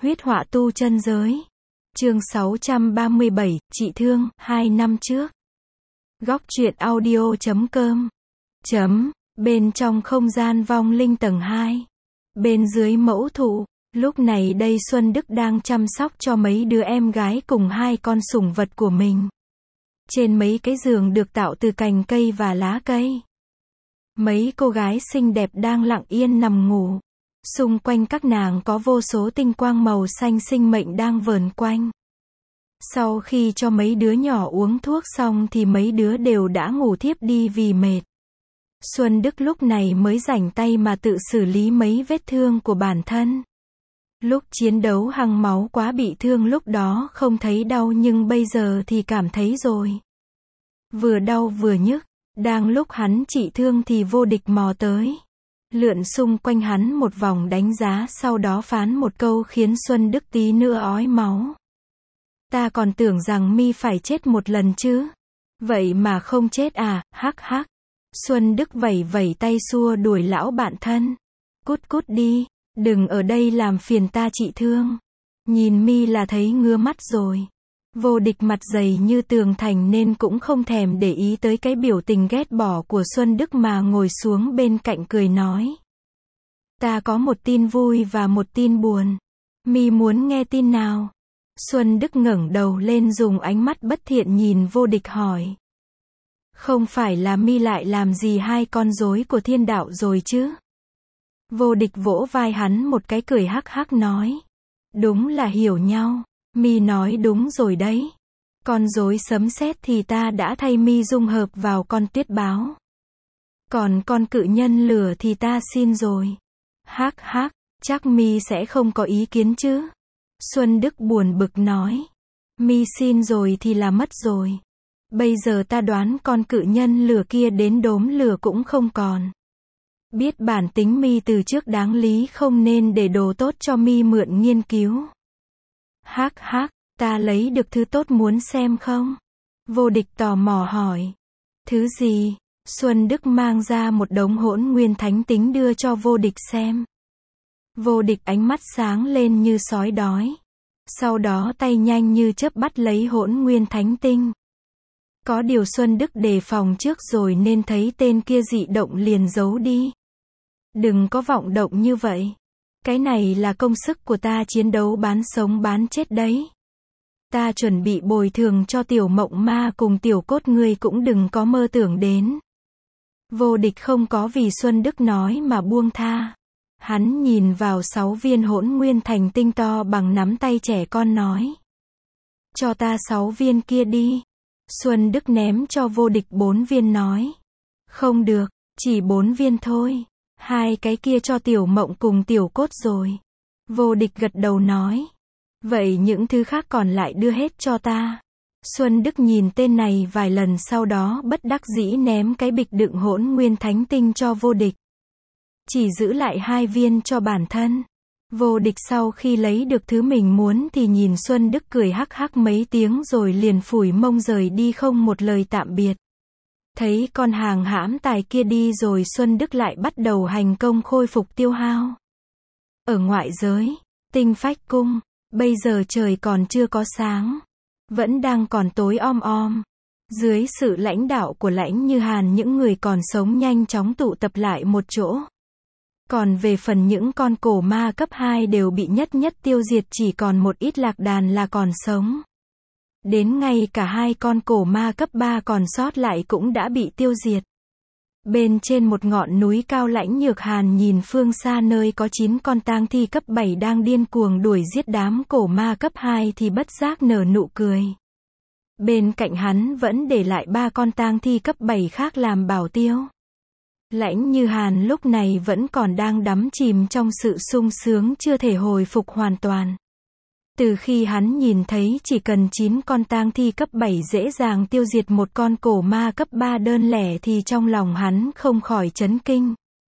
Huyết họa tu chân giới. Chương 637, chị thương, 2 năm trước. Góc truyện audio.com. Bên trong không gian vong linh tầng 2. Bên dưới mẫu thụ, lúc này đây Xuân Đức đang chăm sóc cho mấy đứa em gái cùng 2 con sủng vật của mình. Trên mấy cái giường được tạo từ cành cây và lá cây. Mấy cô gái xinh đẹp đang lặng yên nằm ngủ. Xung quanh các nàng có vô số tinh quang màu xanh sinh mệnh đang vờn quanh. Sau khi cho mấy đứa nhỏ uống thuốc xong thì mấy đứa đều đã ngủ thiếp đi vì mệt. Xuân Đức lúc này mới rảnh tay mà tự xử lý mấy vết thương của bản thân. Lúc chiến đấu hăng máu quá bị thương lúc đó không thấy đau nhưng bây giờ thì cảm thấy rồi. Vừa đau vừa nhức, đang lúc hắn trị thương thì vô địch mò tới. Lượn xung quanh hắn một vòng đánh giá sau đó phán một câu khiến Xuân Đức tí nữa ói máu. Ta còn tưởng rằng mi phải chết một lần chứ. Vậy mà không chết à, hắc hắc. Xuân Đức vẩy vẩy tay xua đuổi lão bạn thân. Cút cút đi, đừng ở đây làm phiền ta trị thương. Nhìn mi là thấy ngứa mắt rồi. Vô địch mặt dày như tường thành nên cũng không thèm để ý tới cái biểu tình ghét bỏ của Xuân Đức mà ngồi xuống bên cạnh cười nói. Ta có một tin vui và một tin buồn. Mi muốn nghe tin nào? Xuân Đức ngẩng đầu lên dùng ánh mắt bất thiện nhìn vô địch hỏi. Không phải là mi lại làm gì 2 con rối của thiên đạo rồi chứ? Vô địch vỗ vai hắn một cái cười hắc hắc nói. Đúng là hiểu nhau. Mi nói đúng rồi đấy. Con rối sấm sét thì ta đã thay mi dung hợp vào con tuyết báo. Còn con cự nhân lửa thì ta xin rồi. Hắc hắc, chắc mi sẽ không có ý kiến chứ? Xuân Đức buồn bực nói. Mi xin rồi thì là mất rồi. Bây giờ ta đoán con cự nhân lửa kia đến đốm lửa cũng không còn. Biết bản tính mi từ trước đáng lý không nên để đồ tốt cho mi mượn nghiên cứu. Hắc hắc, ta lấy được thứ tốt muốn xem không? Vô địch tò mò hỏi. Thứ gì? Xuân Đức mang ra một đống hỗn nguyên thánh tính đưa cho vô địch xem. Vô địch ánh mắt sáng lên như sói đói. Sau đó tay nhanh như chớp bắt lấy hỗn nguyên thánh tinh. Có điều Xuân Đức đề phòng trước rồi nên thấy tên kia dị động liền giấu đi. Đừng có vọng động như vậy. Cái này là công sức của ta chiến đấu bán sống bán chết đấy. Ta chuẩn bị bồi thường cho tiểu mộng ma cùng tiểu cốt ngươi cũng đừng có mơ tưởng đến. Vô địch không có vì Xuân Đức nói mà buông tha. Hắn nhìn vào 6 viên hỗn nguyên thành tinh to bằng nắm tay trẻ con nói. Cho ta 6 viên kia đi. Xuân Đức ném cho vô địch 4 viên nói. Không được, chỉ 4 viên thôi. 2 cái kia cho tiểu mộng cùng tiểu cốt rồi. Vô địch gật đầu nói. Vậy những thứ khác còn lại đưa hết cho ta. Xuân Đức nhìn tên này vài lần sau đó bất đắc dĩ ném cái bịch đựng hỗn nguyên thánh tinh cho vô địch. Chỉ giữ lại 2 viên cho bản thân. Vô địch sau khi lấy được thứ mình muốn thì nhìn Xuân Đức cười hắc hắc mấy tiếng rồi liền phủi mông rời đi không một lời tạm biệt. Thấy con hàng hãm tài kia đi rồi Xuân Đức lại bắt đầu hành công khôi phục tiêu hao. Ở ngoại giới, Tinh Phách Cung, bây giờ trời còn chưa có sáng. Vẫn đang còn tối om om. Dưới sự lãnh đạo của Lãnh Như Hàn những người còn sống nhanh chóng tụ tập lại một chỗ. Còn về phần những con cổ ma cấp 2 đều bị nhất nhất tiêu diệt chỉ còn một ít lạc đàn là còn sống. Đến ngay cả 2 con cổ ma cấp 3 còn sót lại cũng đã bị tiêu diệt. Bên trên một ngọn núi cao Lãnh Nhược Hàn nhìn phương xa nơi có 9 con tang thi cấp 7 đang điên cuồng đuổi giết đám cổ ma cấp 2 thì bất giác nở nụ cười. Bên cạnh hắn vẫn để lại 3 con tang thi cấp 7 khác làm bảo tiêu. Lãnh Như Hàn lúc này vẫn còn đang đắm chìm trong sự sung sướng chưa thể hồi phục hoàn toàn. Từ khi hắn nhìn thấy chỉ cần 9 con tang thi cấp 7 dễ dàng tiêu diệt một con cổ ma cấp 3 đơn lẻ thì trong lòng hắn không khỏi chấn kinh.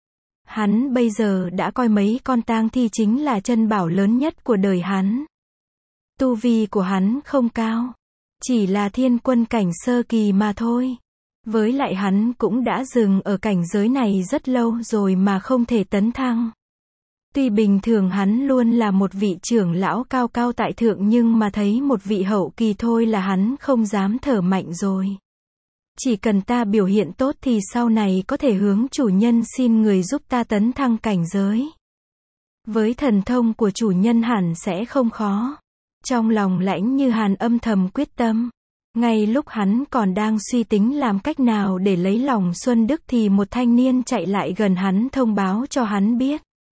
Hắn bây giờ đã coi mấy con tang thi chính là chân bảo lớn nhất của đời hắn. Tu vi của hắn không cao, chỉ là thiên quân cảnh sơ kỳ mà thôi. Với lại hắn cũng đã dừng ở cảnh giới này rất lâu rồi mà không thể tấn thăng. Tuy bình thường hắn luôn là một vị trưởng lão cao cao tại thượng nhưng mà thấy một vị hậu kỳ thôi là hắn không dám thở mạnh rồi. Chỉ cần ta biểu hiện tốt thì sau này có thể hướng chủ nhân xin người giúp ta tấn thăng cảnh giới. Với thần thông của chủ nhân hẳn sẽ không khó. Trong lòng Lãnh Như Hàn âm thầm quyết tâm. Ngay lúc hắn còn đang suy tính làm cách nào để lấy lòng Xuân Đức thì một thanh niên chạy lại gần hắn thông báo cho hắn biết.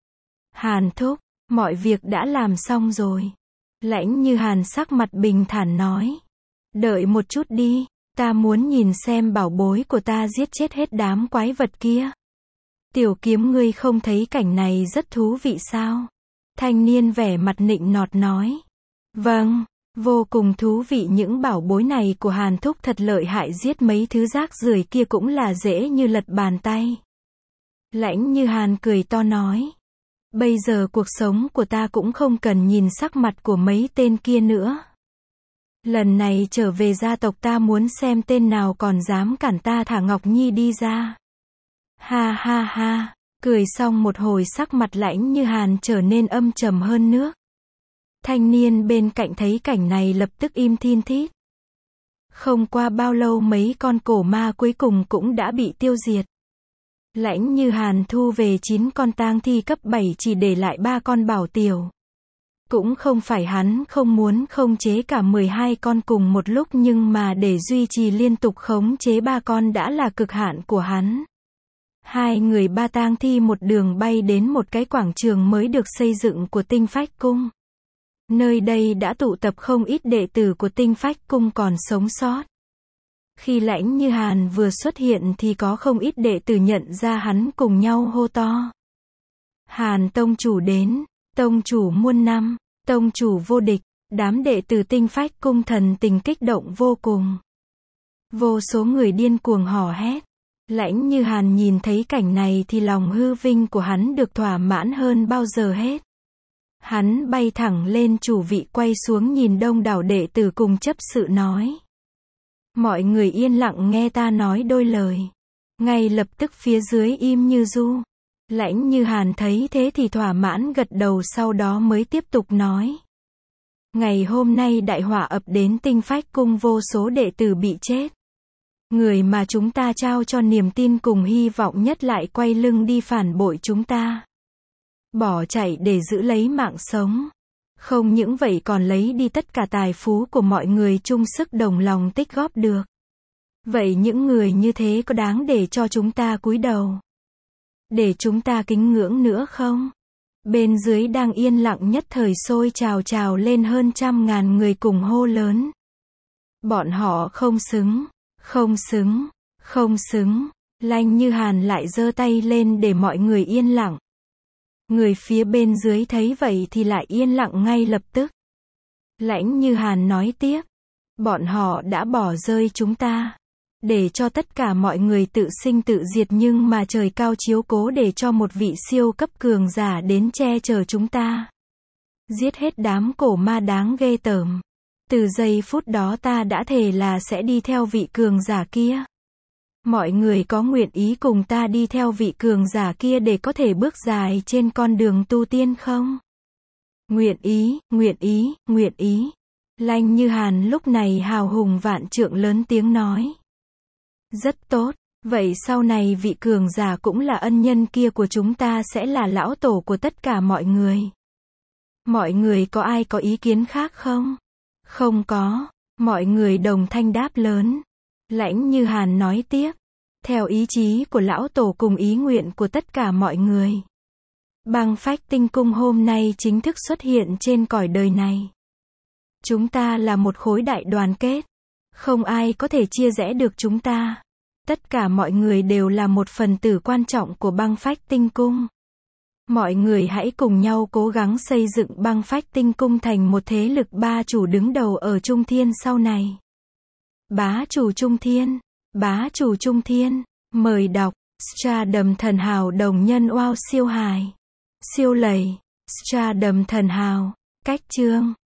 Hàn thúc, mọi việc đã làm xong rồi. Lãnh Như Hàn sắc mặt bình thản nói. Đợi một chút đi, ta muốn nhìn xem bảo bối của ta giết chết hết đám quái vật kia. Tiểu Kiếm, ngươi không thấy cảnh này rất thú vị sao? Thanh niên vẻ mặt nịnh nọt nói. Vâng, vô cùng thú vị, những bảo bối này của Hàn thúc thật lợi hại, giết mấy thứ rác rưởi kia cũng là dễ như lật bàn tay. Lãnh Như Hàn cười to nói. Bây giờ cuộc sống của ta cũng không cần nhìn sắc mặt của mấy tên kia nữa. Lần này trở về gia tộc ta muốn xem tên nào còn dám cản ta thả Ngọc Nhi đi ra. Ha ha ha, cười xong một hồi sắc mặt Lãnh Như Hàn trở nên âm trầm hơn nước. Thanh niên bên cạnh thấy cảnh này lập tức im thin thít. Không qua bao lâu mấy con cổ ma cuối cùng cũng đã bị tiêu diệt. Lãnh Như Hàn thu về 9 con tang thi cấp 7 chỉ để lại 3 con bảo tiểu. Cũng không phải hắn không muốn khống chế cả 12 con cùng một lúc nhưng mà để duy trì liên tục khống chế 3 con đã là cực hạn của hắn. Hai người ba tang thi một đường bay đến một cái quảng trường mới được xây dựng của Tinh Phách Cung. Nơi đây đã tụ tập không ít đệ tử của Tinh Phách Cung còn sống sót. Khi Lãnh Như Hàn vừa xuất hiện thì có không ít đệ tử nhận ra hắn cùng nhau hô to. Hàn tông chủ đến, tông chủ muôn năm, tông chủ vô địch, đám đệ tử Tinh Phách Cung thần tình kích động vô cùng. Vô số người điên cuồng hò hét. Lãnh Như Hàn nhìn thấy cảnh này thì lòng hư vinh của hắn được thỏa mãn hơn bao giờ hết. Hắn bay thẳng lên chủ vị quay xuống nhìn đông đảo đệ tử cùng chấp sự nói. Mọi người yên lặng nghe ta nói đôi lời. Ngay lập tức phía dưới im như du. Lãnh Như Hàn thấy thế thì thỏa mãn gật đầu, sau đó mới tiếp tục nói. Ngày hôm nay đại họa ập đến Tinh Phách Cung, vô số đệ tử bị chết. Người mà chúng ta trao cho niềm tin cùng hy vọng nhất lại quay lưng đi phản bội chúng ta. Bỏ chạy để giữ lấy mạng sống. Không những vậy còn lấy đi tất cả tài phú của mọi người chung sức đồng lòng tích góp được. Vậy những người như thế có đáng để cho chúng ta cúi đầu? Để chúng ta kính ngưỡng nữa không? Bên dưới đang yên lặng nhất thời sôi trào lên hơn 100.000 người cùng hô lớn. Bọn họ không xứng, không xứng, không xứng. Lãnh Như Hàn lại giơ tay lên để mọi người yên lặng. Người phía bên dưới thấy vậy thì lại yên lặng ngay lập tức. Lãnh Như Hàn nói tiếp. Bọn họ đã bỏ rơi chúng ta. Để cho tất cả mọi người tự sinh tự diệt, nhưng mà trời cao chiếu cố để cho một vị siêu cấp cường giả đến che chở chúng ta. Giết hết đám cổ ma đáng ghê tởm. Từ giây phút đó ta đã thề là sẽ đi theo vị cường giả kia. Mọi người có nguyện ý cùng ta đi theo vị cường giả kia để có thể bước dài trên con đường tu tiên không? Nguyện ý, nguyện ý, nguyện ý. Lãnh Như Hàn lúc này hào hùng vạn trượng lớn tiếng nói. Rất tốt, vậy sau này vị cường giả cũng là ân nhân kia của chúng ta sẽ là lão tổ của tất cả mọi người. Mọi người có ai có ý kiến khác không? Không có, mọi người đồng thanh đáp lớn. Lãnh Như Hàn nói tiếp. Theo ý chí của lão tổ cùng ý nguyện của tất cả mọi người. Băng Phách Tinh Cung hôm nay chính thức xuất hiện trên cõi đời này. Chúng ta là một khối đại đoàn kết. Không ai có thể chia rẽ được chúng ta. Tất cả mọi người đều là một phần tử quan trọng của Băng Phách Tinh Cung. Mọi người hãy cùng nhau cố gắng xây dựng Băng Phách Tinh Cung thành một thế lực ba chủ đứng đầu ở Trung Thiên sau này. Bá chủ Trung Thiên, bá chủ Trung Thiên, mời đọc, Stardom thần hào đồng nhân wow siêu hài, siêu lầy, Stardom thần hào, cách chương.